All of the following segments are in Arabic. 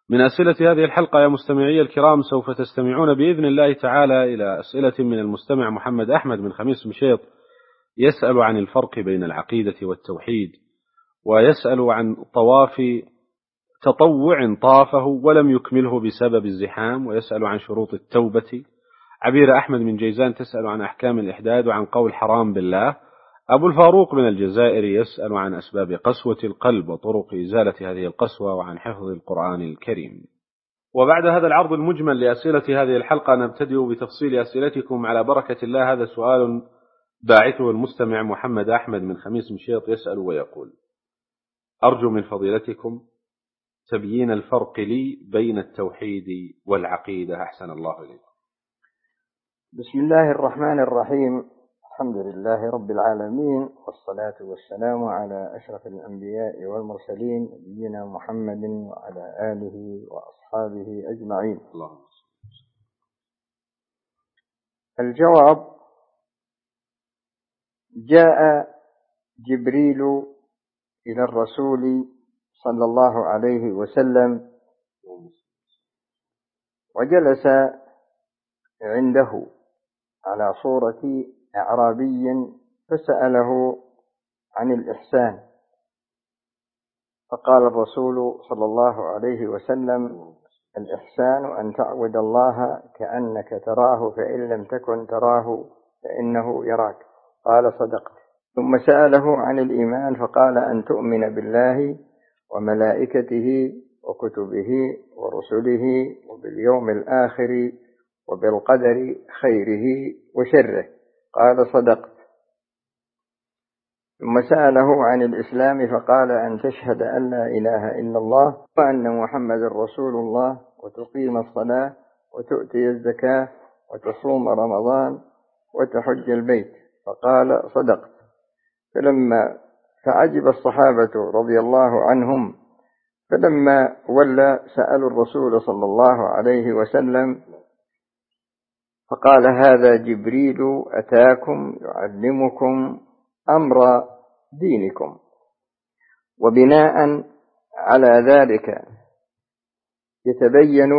من أسئلة هذه الحلقة يا مستمعي الكرام، سوف تستمعون بإذن الله تعالى إلى أسئلة من المستمع محمد أحمد من خميس مشيط، يسأل عن الفرق بين العقيدة والتوحيد، ويسأل عن طواف تطوع طافه ولم يكمله بسبب الزحام، ويسأل عن شروط التوبة. عبير أحمد من جيزان تسأل عن أحكام الإحداد وعن قول حرام بالله. أبو الفاروق من الجزائر يسأل عن أسباب قسوة القلب وطرق إزالة هذه القسوة وعن حفظ القرآن الكريم. وبعد هذا العرض المجمل لأسئلة هذه الحلقة نبتدئ بتفصيل أسئلتكم على بركة الله. هذا سؤال باعثه المستمع محمد أحمد من خميس مشيط يسأل ويقول: أرجو من فضيلتكم تبيين الفرق لي بين التوحيد والعقيدة، أحسن الله إليكم. بسم الله الرحمن الرحيم. الحمد لله رب العالمين، والصلاة والسلام على أشرف الأنبياء والمرسلين نبينا محمد وعلى آله وأصحابه أجمعين. الجواب: جاء جبريل إلى الرسول صلى الله عليه وسلم وجلس عنده على صورة أعرابي فسأله عن الإحسان، فقال الرسول صلى الله عليه وسلم: الإحسان أن تعبد الله كأنك تراه فإن لم تكن تراه فإنه يراك. قال: صدقت. ثم سأله عن الإيمان فقال: أن تؤمن بالله وملائكته وكتبه ورسله وباليوم الآخر وبالقدر خيره وشره. قال: صدقت. ثم سأله عن الإسلام فقال: أن تشهد أن لا إله إلا الله وأن محمد رسول الله وتقيم الصلاة وتؤتي الزكاة وتصوم رمضان وتحج البيت. فقال: صدقت. فعجب الصحابة رضي الله عنهم، فلما ولى سألوا الرسول صلى الله عليه وسلم فقال: هذا جبريل أتاكم يعلمكم أمر دينكم. وبناء على ذلك يتبين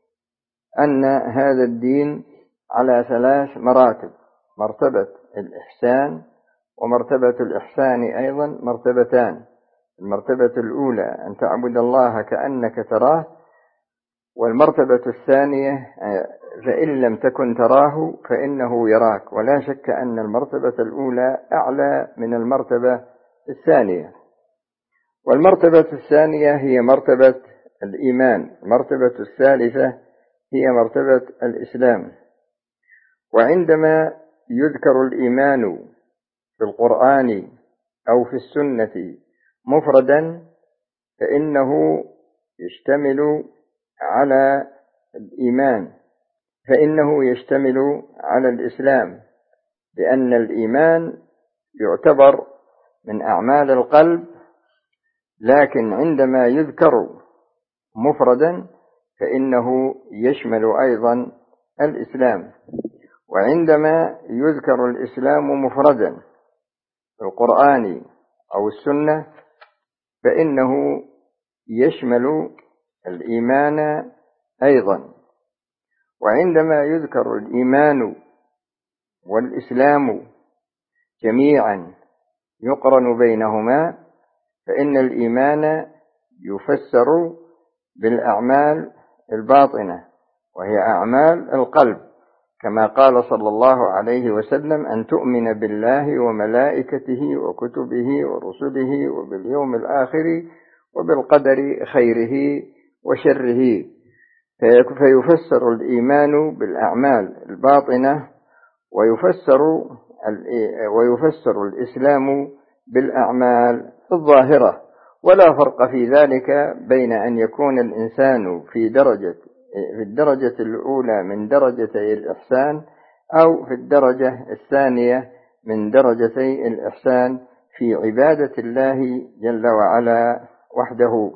أن هذا الدين على 3 مراتب: مرتبة الإحسان، ومرتبة الإحسان أيضا مرتبتان: المرتبة الأولى أن تعبد الله كأنك تراه، والمرتبة الثانية فإن لم تكن تراه فإنه يراك. ولا شك أن المرتبة الأولى أعلى من المرتبة الثانية. والمرتبة الثانية هي مرتبة الإيمان. المرتبة الثالثة هي مرتبة الإسلام. وعندما يذكر الإيمان في القرآن أو في السنة مفردا فإنه يشتمل على الإيمان، فإنه يشتمل على الإسلام، لأن الإيمان يعتبر من أعمال القلب، لكن عندما يذكر مفردا فإنه يشمل أيضا الإسلام. وعندما يذكر الإسلام مفردا في القرآن أو السنة فإنه يشمل الإيمان أيضا. وعندما يذكر الإيمان والإسلام جميعا يقرن بينهما فإن الإيمان يفسر بالأعمال الباطنة، وهي أعمال القلب، كما قال صلى الله عليه وسلم: أن تؤمن بالله وملائكته وكتبه ورسله وباليوم الآخر وبالقدر خيره وشره. فيفسر الإيمان بالأعمال الباطنة، ويفسر الإسلام بالأعمال الظاهرة. ولا فرق في ذلك بين أن يكون الإنسان في الدرجة الأولى من درجتي الإحسان أو في الدرجة الثانية من درجتي الإحسان في عبادة الله جل وعلا وحده.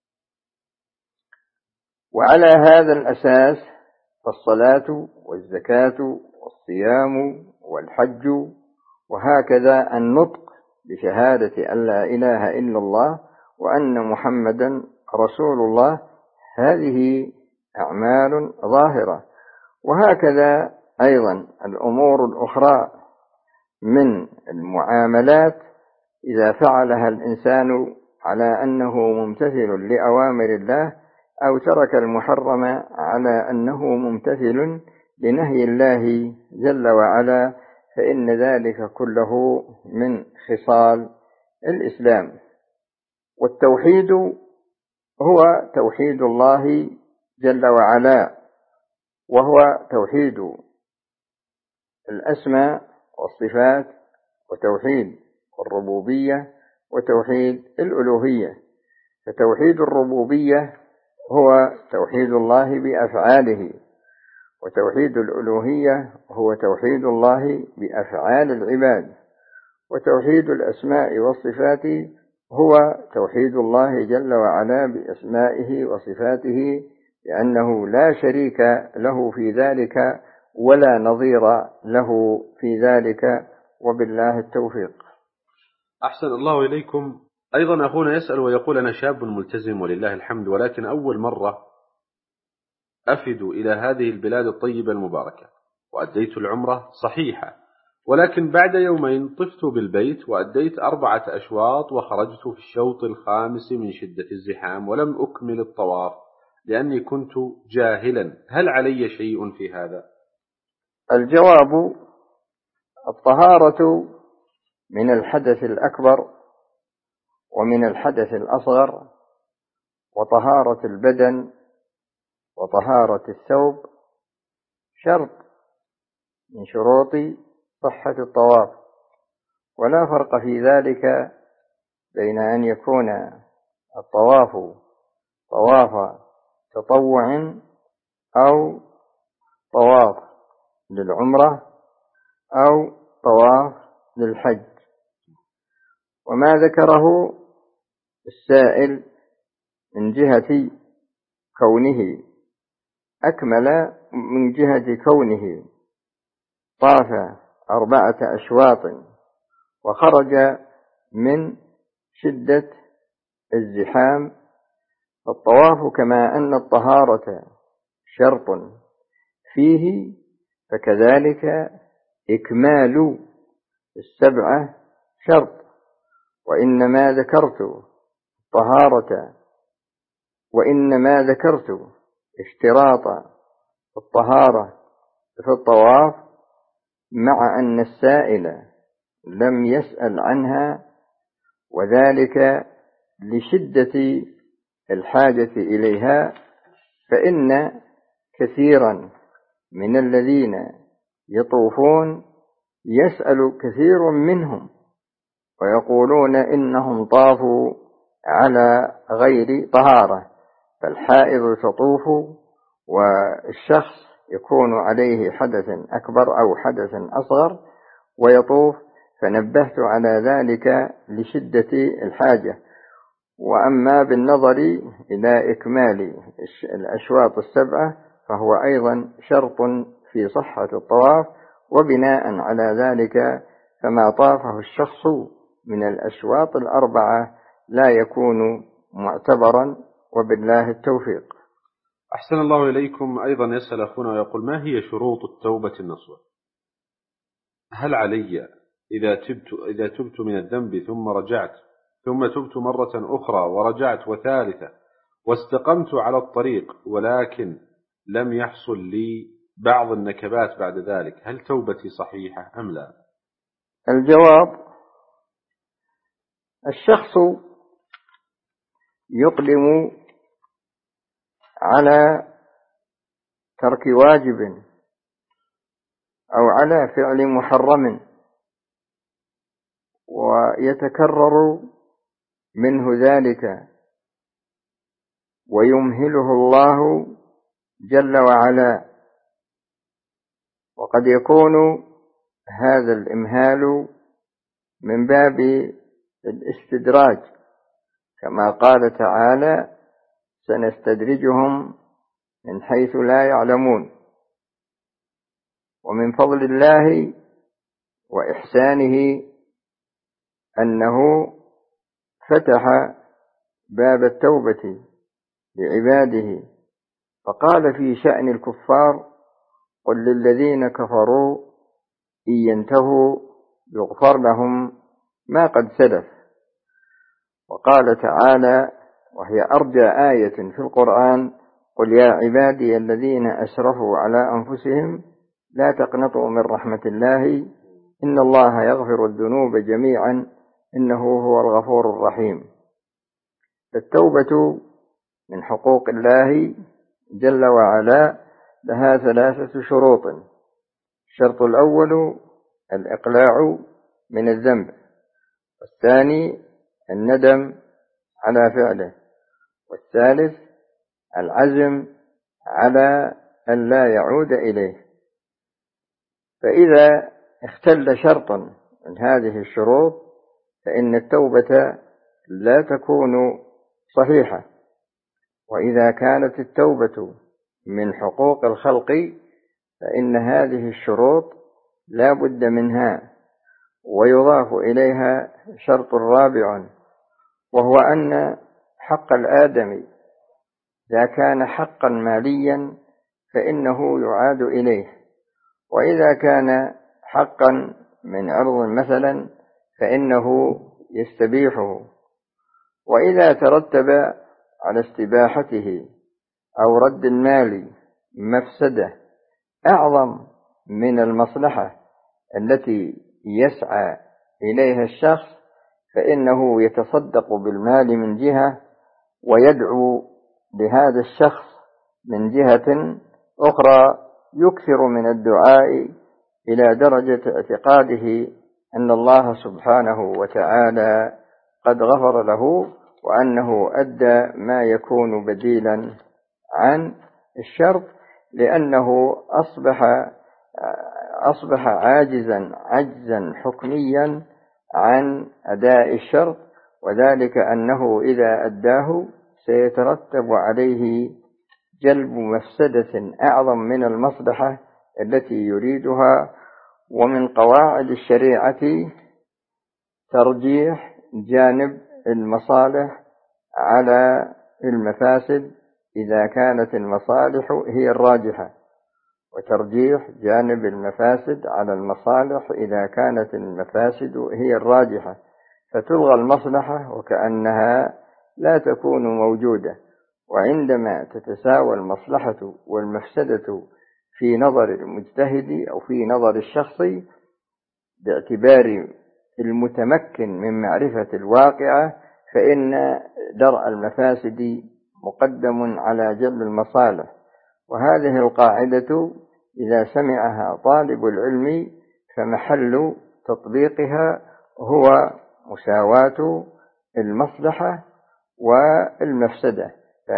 وعلى هذا الأساس فالصلاة والزكاة والصيام والحج وهكذا النطق بشهادة أن لا إله إلا الله وأن محمدا رسول الله، هذه أعمال ظاهرة. وهكذا أيضا الأمور الأخرى من المعاملات إذا فعلها الإنسان على أنه ممتثل لأوامر الله، أو ترك المحرم على أنه ممتثل لنهي الله جل وعلا، فإن ذلك كله من خصال الإسلام. والتوحيد هو توحيد الله جل وعلا، وهو توحيد الأسماء والصفات، وتوحيد الربوبية، وتوحيد الألوهية. فتوحيد الربوبية هو توحيد الله بأفعاله، وتوحيد الألوهية هو توحيد الله بأفعال العباد، وتوحيد الأسماء والصفات هو توحيد الله جل وعلا بأسمائه وصفاته، لأنه لا شريك له في ذلك ولا نظير له في ذلك، وبالله التوفيق. أحسن الله إليكم. أيضا أخونا يسأل ويقول: أنا شاب ملتزم ولله الحمد، ولكن أول مرة أفد إلى هذه البلاد الطيبة المباركة، وأديت العمرة صحيحة، ولكن بعد يومين طفت بالبيت وأديت 4 أشواط، وخرجت في الشوط الخامس من شدة الزحام ولم أكمل الطواف لأني كنت جاهلا، هل علي شيء في هذا؟ الجواب: الطهارة من الحدث الأكبر ومن الحدث الأصغر، وطهارة البدن وطهارة الثوب شرط من شروط صحة الطواف، ولا فرق في ذلك بين أن يكون الطواف طواف تطوع أو طواف للعمرة أو طواف للحج. وما ذكره السائل من جهة كونه أكمل، من جهة كونه طاف 4 أشواط وخرج من شدة الزحام، فالطواف كما أن الطهارة شرط فيه، فكذلك إكمال 7 شرط. وإنما ذكرت اشتراط الطهارة في الطواف مع أن السائل لم يسأل عنها، وذلك لشدة الحاجة إليها، فإن كثيرا من الذين يطوفون يسأل كثير منهم ويقولون إنهم طافوا على غير طهارة، فالحائض تطوف والشخص يكون عليه حدث أكبر أو حدث أصغر ويطوف، فنبهت على ذلك لشدة الحاجة. وأما بالنظر إلى إكمال الأشواط 7 فهو أيضا شرط في صحة الطواف، وبناء على ذلك فما طافه الشخص من الأشواط 4 لا يكون معتبرا، وبالله التوفيق. أحسن الله إليكم. أيضا يسأل أخونا ويقول: ما هي شروط التوبة النصوح؟ هل علي إذا تبت من الذنب ثم رجعت، ثم تبت مرة أخرى ورجعت وثالثة واستقمت على الطريق، ولكن لم يحصل لي بعض النكبات بعد ذلك، هل توبتي صحيحة أم لا؟ الجواب: الشخص يقدم على ترك واجب أو على فعل محرم ويتكرر منه ذلك ويمهله الله جل وعلا، وقد يكون هذا الإمهال من باب الاستدراج، كما قال تعالى: سنستدرجهم من حيث لا يعلمون. ومن فضل الله وإحسانه أنه فتح باب التوبة لعباده، فقال في شأن الكفار: قل للذين كفروا إن ينتهوا يغفر لهم ما قد سلف. وقال تعالى وهي أرجى آية في القرآن: قل يا عبادي الذين أسرفوا على أنفسهم لا تقنطوا من رحمة الله إن الله يغفر الذنوب جميعا إنه هو الغفور الرحيم. التوبة من حقوق الله جل وعلا لها 3 شروط. الشرط الأول الإقلاع من الذنب، والثاني الندم على فعله، والثالث العزم على أن لا يعود إليه. فإذا اختل شرط من هذه الشروط فإن التوبة لا تكون صحيحة. وإذا كانت التوبة من حقوق الخلق فإن هذه الشروط لا بد منها، ويضاف إليها شرط رابع، وهو أن حق الآدمي إذا كان حقا ماليا فإنه يعاد إليه، وإذا كان حقا من عرض مثلا فإنه يستبيحه. وإذا ترتب على استباحته أو رد المال مفسدة أعظم من المصلحة التي يسعى إليها الشخص فإنه يتصدق بالمال من جهة ويدعو لهذا الشخص من جهة أخرى، يكثر من الدعاء إلى درجة اعتقاده أن الله سبحانه وتعالى قد غفر له وأنه أدى ما يكون بديلا عن الشرط، لأنه أصبح عجزا حكميا عن أداء الشرط، وذلك أنه إذا أداه سيترتب عليه جلب مفسدة أعظم من المصلحة التي يريدها. ومن قواعد الشريعة ترجيح جانب المصالح على المفاسد إذا كانت المصالح هي الراجحة، وترجيح جانب المفاسد على المصالح إذا كانت المفاسد هي الراجحة، فتلغى المصلحة وكأنها لا تكون موجودة. وعندما تتساوى المصلحة والمفسدة في نظر المجتهد أو في نظر الشخص باعتبار المتمكن من معرفة الواقع، فإن درء المفاسد مقدم على جلب المصالح. وهذه القاعدة إذا سمعها طالب العلم فمحل تطبيقها هو مساواة المصلحة والمفسدة.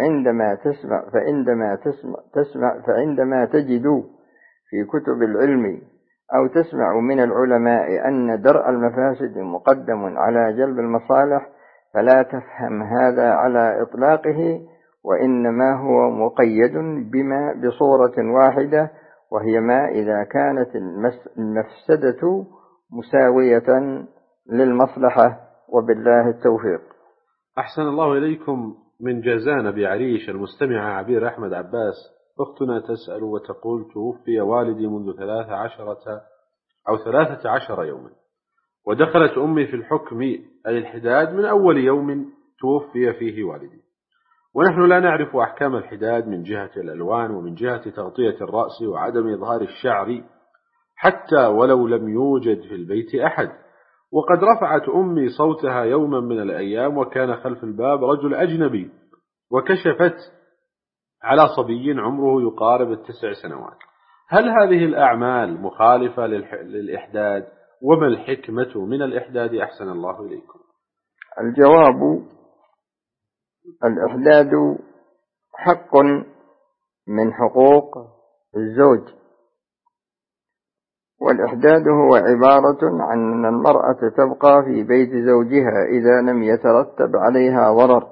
فعندما تجد في كتب العلم أو تسمع من العلماء أن درء المفاسد مقدم على جلب المصالح فلا تفهم هذا على إطلاقه، وإنما هو مقيد بصورة واحدة، وهي ما إذا كانت المفسدة مساوية للمصلحة. وبالله التوفيق. أحسن الله إليكم. من جازان بعريش المستمعة عبير أحمد عباس، أختنا تسأل وتقول: توفي والدي منذ 13 يوما، ودخلت أمي في الحكم أي الحداد من أول يوم توفي فيه والدي، ونحن لا نعرف أحكام الحداد من جهة الألوان ومن جهة تغطية الرأس وعدم إظهار الشعر حتى ولو لم يوجد في البيت أحد. وقد رفعت أمي صوتها يوما من الأيام وكان خلف الباب رجل أجنبي، وكشفت على صبي عمره يقارب 9 سنوات. هل هذه الأعمال مخالفة للإحداد؟ وما الحكمة من الإحداد أحسن الله إليكم؟ الجواب: الإحداد حق من حقوق الزوج، والإحداد هو عبارة عن أن المرأة تبقى في بيت زوجها إذا لم يترتب عليها ضرر،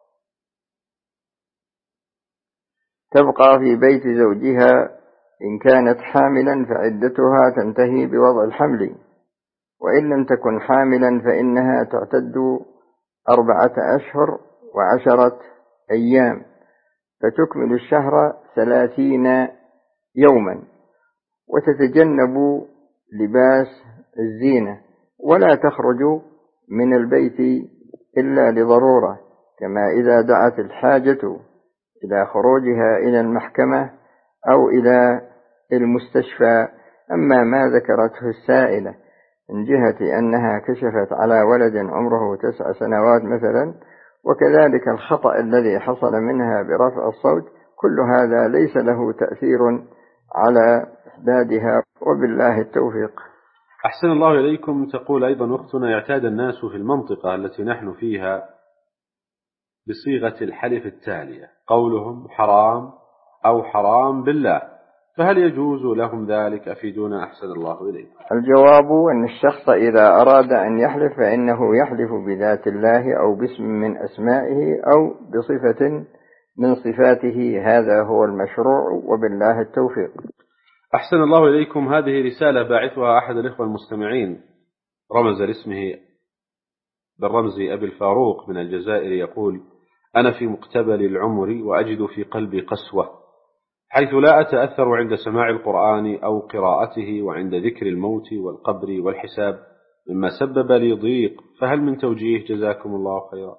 تبقى في بيت زوجها إن كانت حاملا فعدتها تنتهي بوضع الحمل، وإن لم تكن حاملا فإنها تعتد 14 و10 أيام. فتكمل الشهر 30 يوما، وتتجنب لباس الزينة، ولا تخرج من البيت إلا لضرورة، كما إذا دعت الحاجة إلى خروجها إلى المحكمة أو إلى المستشفى. أما ما ذكرته السائلة من جهة أنها كشفت على ولد عمره 9 سنوات مثلا، وكذلك الخطأ الذي حصل منها برفع الصوت، كل هذا ليس له تأثير على إحدادها، وبالله التوفيق. أحسن الله إليكم. تقول أيضا أختنا: يعتاد الناس في المنطقة التي نحن فيها بصيغة الحلف التالية: قولهم حرام أو حرام بالله، فهل يجوز لهم ذلك؟ أفيدونا أحسن الله إليكم. الجواب أن الشخص إذا أراد أن يحلف فإنه يحلف بذات الله أو باسم من أسمائه أو بصفة من صفاته، هذا هو المشروع، وبالله التوفيق. أحسن الله إليكم. هذه رسالة باعثها أحد الإخوة المستمعين، رمز لاسمه بالرمز أبي الفاروق من الجزائر، يقول: أنا في مقتبل العمر وأجد في قلبي قسوة، حيث لا أتأثر عند سماع القرآن أو قراءته، وعند ذكر الموت والقبر والحساب، مما سبب لي ضيق، فهل من توجيه؟ جزاكم الله خيرا.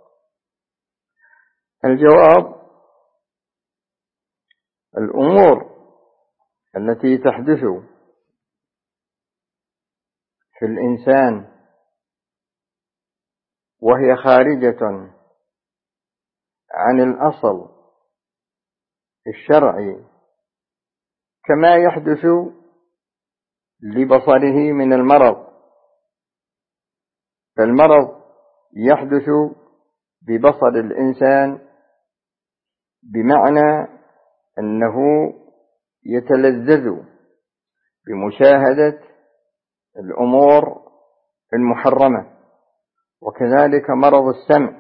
الجواب: الأمور التي تحدث في الإنسان وهي خارجة عن الأصل الشرعي، كما يحدث لبصره من المرض، فالمرض يحدث ببصر الإنسان بمعنى أنه يتلذذ بمشاهدة الأمور المحرمة، وكذلك مرض السمع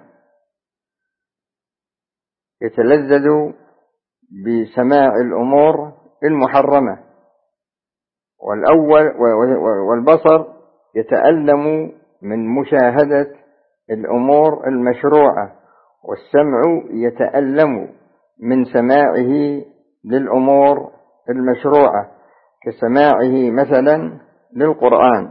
يتلذذ بسماع الأمور المحرمة، والبصر يتألم من مشاهدة الأمور المشروعة، والسمع يتألم من سماعه للأمور المشروعة كسماعه مثلا للقرآن.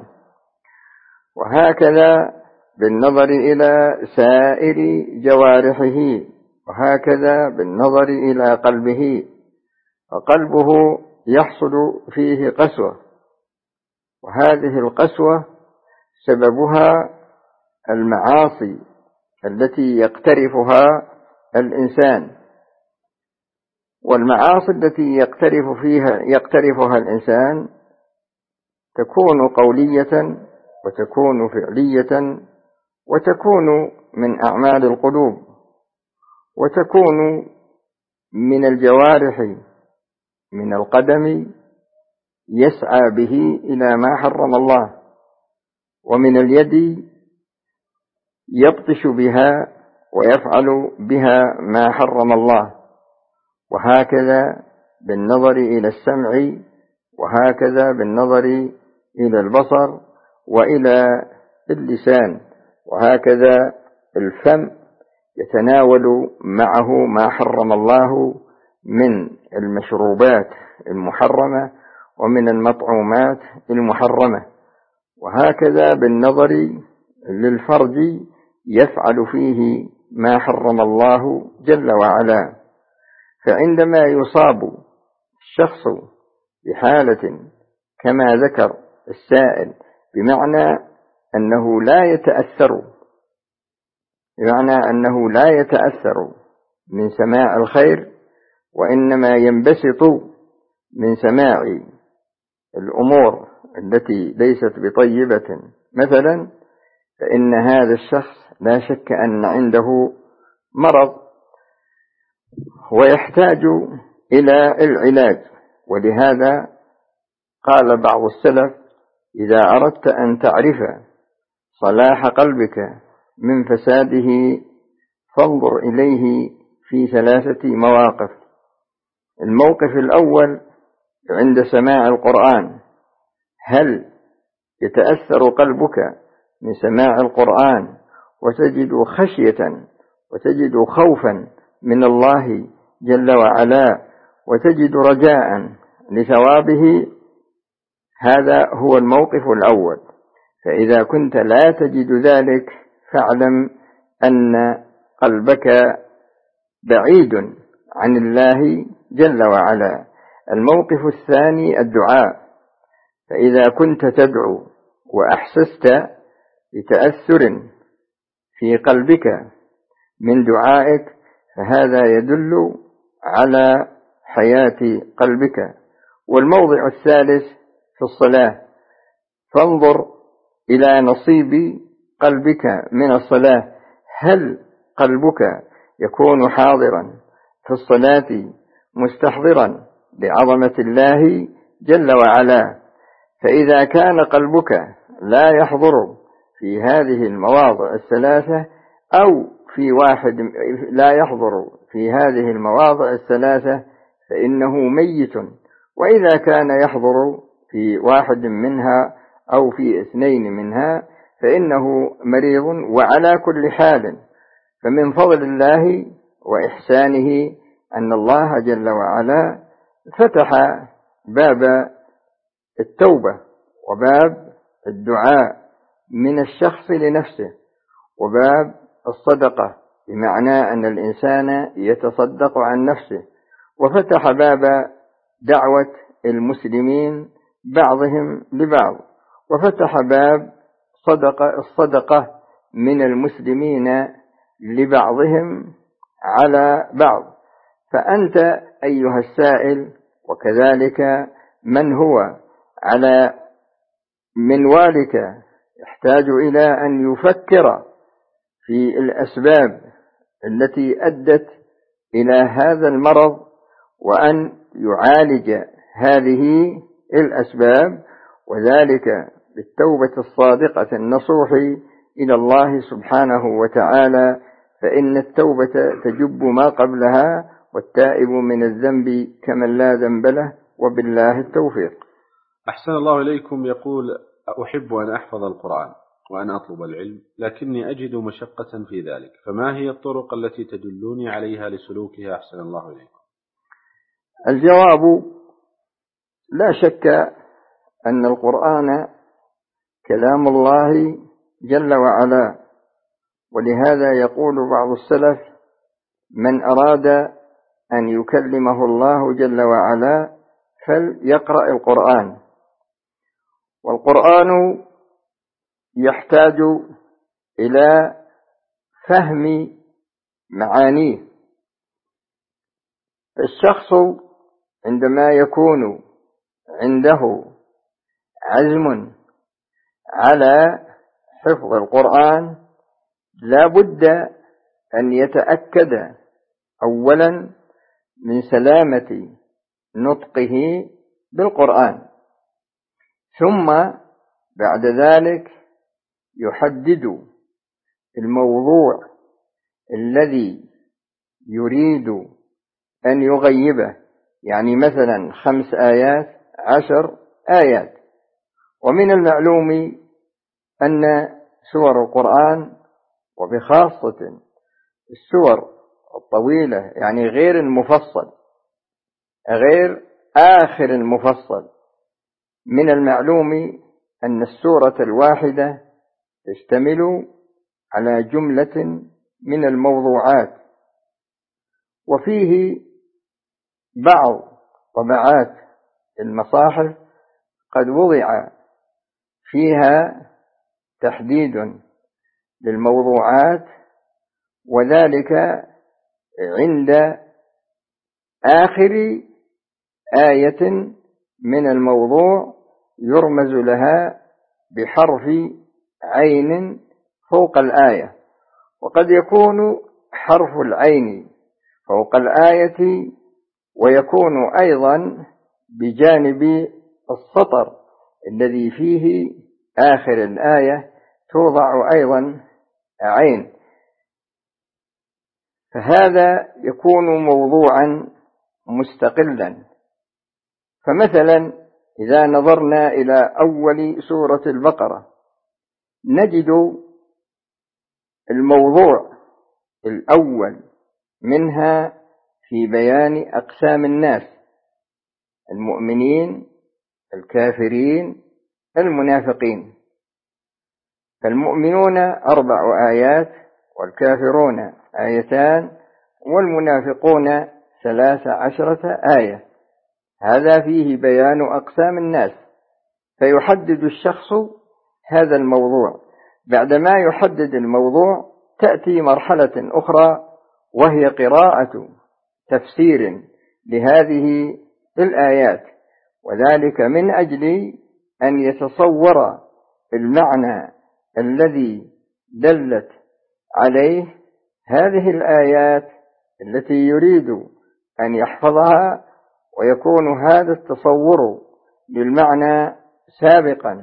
وهكذا بالنظر إلى سائر جوارحه، وهكذا بالنظر إلى قلبه، فقلبه يحصل فيه قسوة، وهذه القسوة سببها المعاصي التي يقترفها الإنسان، والمعاصي التي يقترفها الإنسان تكون قولية وتكون فعلية وتكون من أعمال القلوب وتكون من الجوارح، من القدم يسعى به إلى ما حرم الله، ومن اليد يبطش بها ويفعل بها ما حرم الله، وهكذا بالنظر إلى السمع، وهكذا بالنظر إلى البصر وإلى اللسان، وهكذا الفم يتناول معه ما حرم الله من المشروبات المحرمة ومن المطعومات المحرمة، وهكذا بالنظر للفرج يفعل فيه ما حرم الله جل وعلا. فعندما يصاب الشخص بحالة كما ذكر السائل، بمعنى أنه لا يتأثر من سماع الخير، وإنما ينبسط من سماع الأمور التي ليست بطيبة مثلا، فإن هذا الشخص لا شك أن عنده مرض ويحتاج إلى العلاج. ولهذا قال بعض السلف: إذا أردت أن تعرف صلاح قلبك من فساده فانظر إليه في 3 مواقف. الموقف الأول عند سماع القرآن، هل يتأثر قلبك من سماع القرآن وتجد خشية وتجد خوفا من الله جل وعلا وتجد رجاء لثوابه، هذا هو الموقف الأول. فإذا كنت لا تجد ذلك فاعلم أن قلبك بعيد عن الله جل وعلا. الموقف الثاني الدعاء. فإذا كنت تدعو وأحسست بتأثر في قلبك من دعائك فهذا يدل على حياة قلبك. والموضع الثالث في الصلاة، فانظر إلى نصيب قلبك من الصلاة، هل قلبك يكون حاضرا في الصلاة مستحضرا لعظمة الله جل وعلا؟ فإذا كان قلبك لا يحضر في هذه المواضع الثلاثة أو في واحد لا يحضر في هذه المواضع الثلاثة فإنه ميت، وإذا كان يحضر في واحد منها أو في اثنين منها فإنه مريض. وعلى كل حال فمن فضل الله وإحسانه أن الله جل وعلا فتح باب التوبة وباب الدعاء من الشخص لنفسه وباب الصدقة، بمعنى أن الإنسان يتصدق عن نفسه، وفتح باب دعوة المسلمين بعضهم لبعض، وفتح باب الصدقة من المسلمين لبعضهم على بعض. فأنت أيها السائل وكذلك من هو على منوالك يحتاج إلى أن يفكر في الأسباب التي أدت إلى هذا المرض وأن يعالج هذه الأسباب، وذلك بالتوبة الصادقة النصوح إلى الله سبحانه وتعالى، فإن التوبة تجب ما قبلها، والتائب من الذنب كمن لا ذنب له، وبالله التوفيق. أحسن الله إليكم. يقول: أحب أن أحفظ القرآن وأن أطلب العلم، لكني أجد مشقة في ذلك، فما هي الطرق التي تدلوني عليها لسلوكها؟ أحسن الله إليكم. الجواب: لا شك أن القرآن كلام الله جل وعلا، ولهذا يقول بعض السلف: من أراد أن يكلمه الله جل وعلا فليقرأ القرآن. والقرآن يحتاج إلى فهم معانيه. الشخص عندما يكون عنده عزم على حفظ القرآن لا بد أن يتأكد أولا من سلامة نطقه بالقرآن، ثم بعد ذلك يحدد الموضوع الذي يريد أن يغيبه، يعني مثلا 5 آيات 10 آيات. ومن المعلوم أن سور القرآن وبخاصة السور الطويلة، يعني غير المفصل، غير آخر المفصل، من المعلوم أن السورة الواحدة تشتمل على جملة من الموضوعات. وفيه بعض طبعات المصاحف قد وضع فيها تحديد للموضوعات، وذلك عند آخر آية من الموضوع يرمز لها بحرف عين فوق الآية. وقد يكون حرف العين فوق الآية ويكون أيضا بجانب السطر الذي فيه آخر الآية توضع أيضا عين، فهذا يكون موضوعا مستقلا. فمثلا إذا نظرنا إلى أول سورة البقرة نجد الموضوع الأول منها في بيان أقسام الناس: المؤمنين، الكافرين، المنافقين. فالمؤمنون 4 آيات، والكافرون 2 والمنافقون 13 آية. هذا فيه بيان أقسام الناس، فيحدد الشخص هذا الموضوع. بعدما يحدد الموضوع تأتي مرحلة أخرى، وهي قراءة تفسير لهذه الآيات، وذلك من أجل أن يتصور المعنى الذي دلت عليه هذه الآيات التي يريد أن يحفظها، ويكون هذا التصور للمعنى سابقا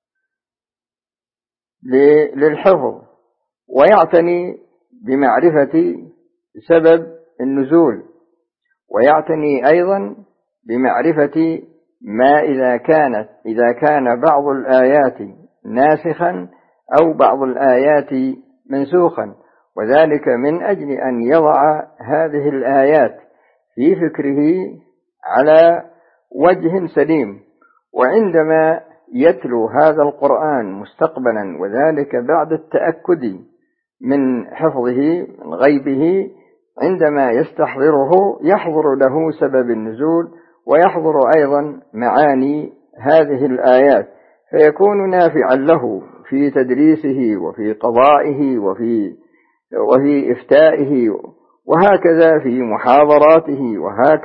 للحفظ، ويعتني بمعرفة سبب النزول، ويعتني أيضا بمعرفة ما إذا كان بعض الآيات ناسخا أو بعض الآيات منسوخا، وذلك من أجل أن يضع هذه الآيات في فكره على وجه سليم. وعندما يتلو هذا القرآن مستقبلا، وذلك بعد التأكد من حفظه من غيبه، عندما يستحضره يحضر له سبب النزول، ويحضر أيضا معاني هذه الآيات، فيكون نافعا له في تدريسه وفي قضائه وفي إفتائه، وهكذا في محاضراته،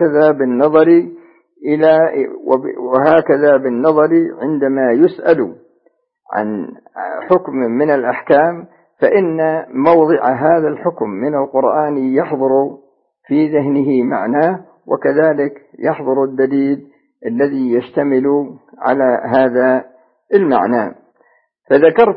وهكذا بالنظر عندما يسأل عن حكم من الأحكام، فإن موضع هذا الحكم من القرآن يحضر في ذهنه معناه، وكذلك يحضر الدليل الذي يشتمل على هذا المعنى. فذكرت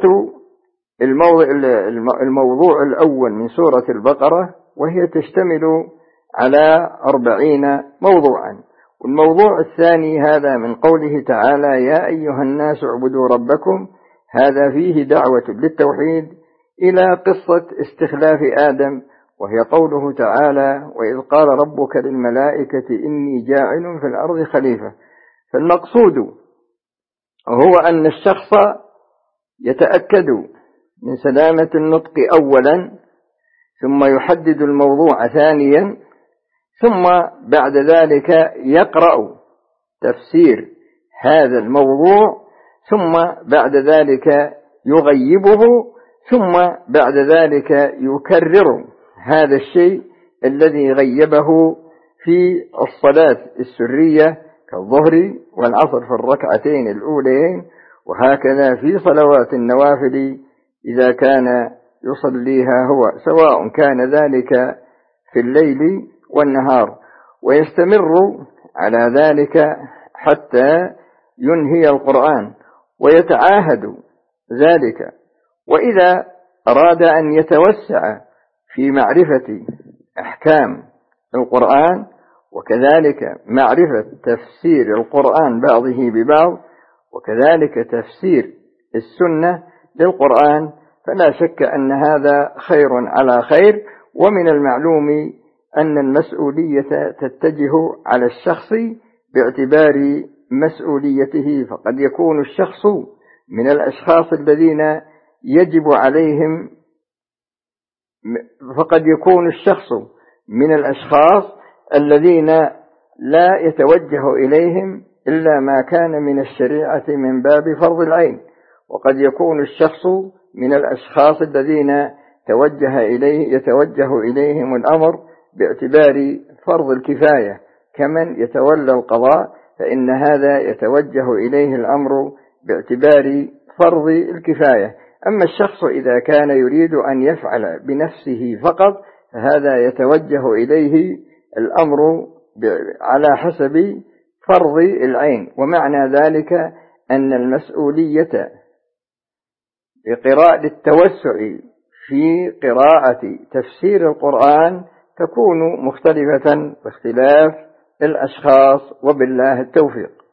الموضوع الأول من سورة البقرة، وهي تشتمل على 40 موضوعا. والموضوع الثاني هذا من قوله تعالى: يا أيها الناس اعبدوا ربكم. هذا فيه دعوة للتوحيد إلى قصة استخلاف آدم، وهي قوله تعالى: وإذ قال ربك للملائكة إني جاعل في الأرض خليفة. فالمقصود هو أن الشخص يتأكد من سلامة النطق أولا، ثم يحدد الموضوع ثانيا، ثم بعد ذلك يقرأ تفسير هذا الموضوع، ثم بعد ذلك يغيبه، ثم بعد ذلك يكرر هذا الشيء الذي غيبه في الصلاة السرية كالظهر والعصر في الركعتين الأولين، وهكذا في صلوات النوافل إذا كان يصليها هو، سواء كان ذلك في الليل والنهار، ويستمر على ذلك حتى ينهي القرآن ويتعاهد ذلك. وإذا أراد أن يتوسع في معرفة أحكام القرآن، وكذلك معرفة تفسير القرآن بعضه ببعض، وكذلك تفسير السنة للقرآن، فلا شك أن هذا خير على خير. ومن المعلوم أن المسؤولية تتجه على الشخص باعتبار مسؤوليته، فقد يكون الشخص من الأشخاص الذين يجب عليهم، الذين لا يتوجه إليهم إلا ما كان من الشريعة من باب فرض العين، وقد يكون الشخص من الأشخاص الذين يتوجه إليهم الأمر باعتبار فرض الكفاية، كمن يتولى القضاء، فإن هذا يتوجه إليه الأمر باعتبار فرض الكفاية. أما الشخص إذا كان يريد أن يفعل بنفسه فقط، فهذا يتوجه إليه الأمر على حسب فرض العين. ومعنى ذلك أن المسؤولية للتوسع في قراءة تفسير القرآن تكون مختلفة باختلاف الأشخاص، وبالله التوفيق.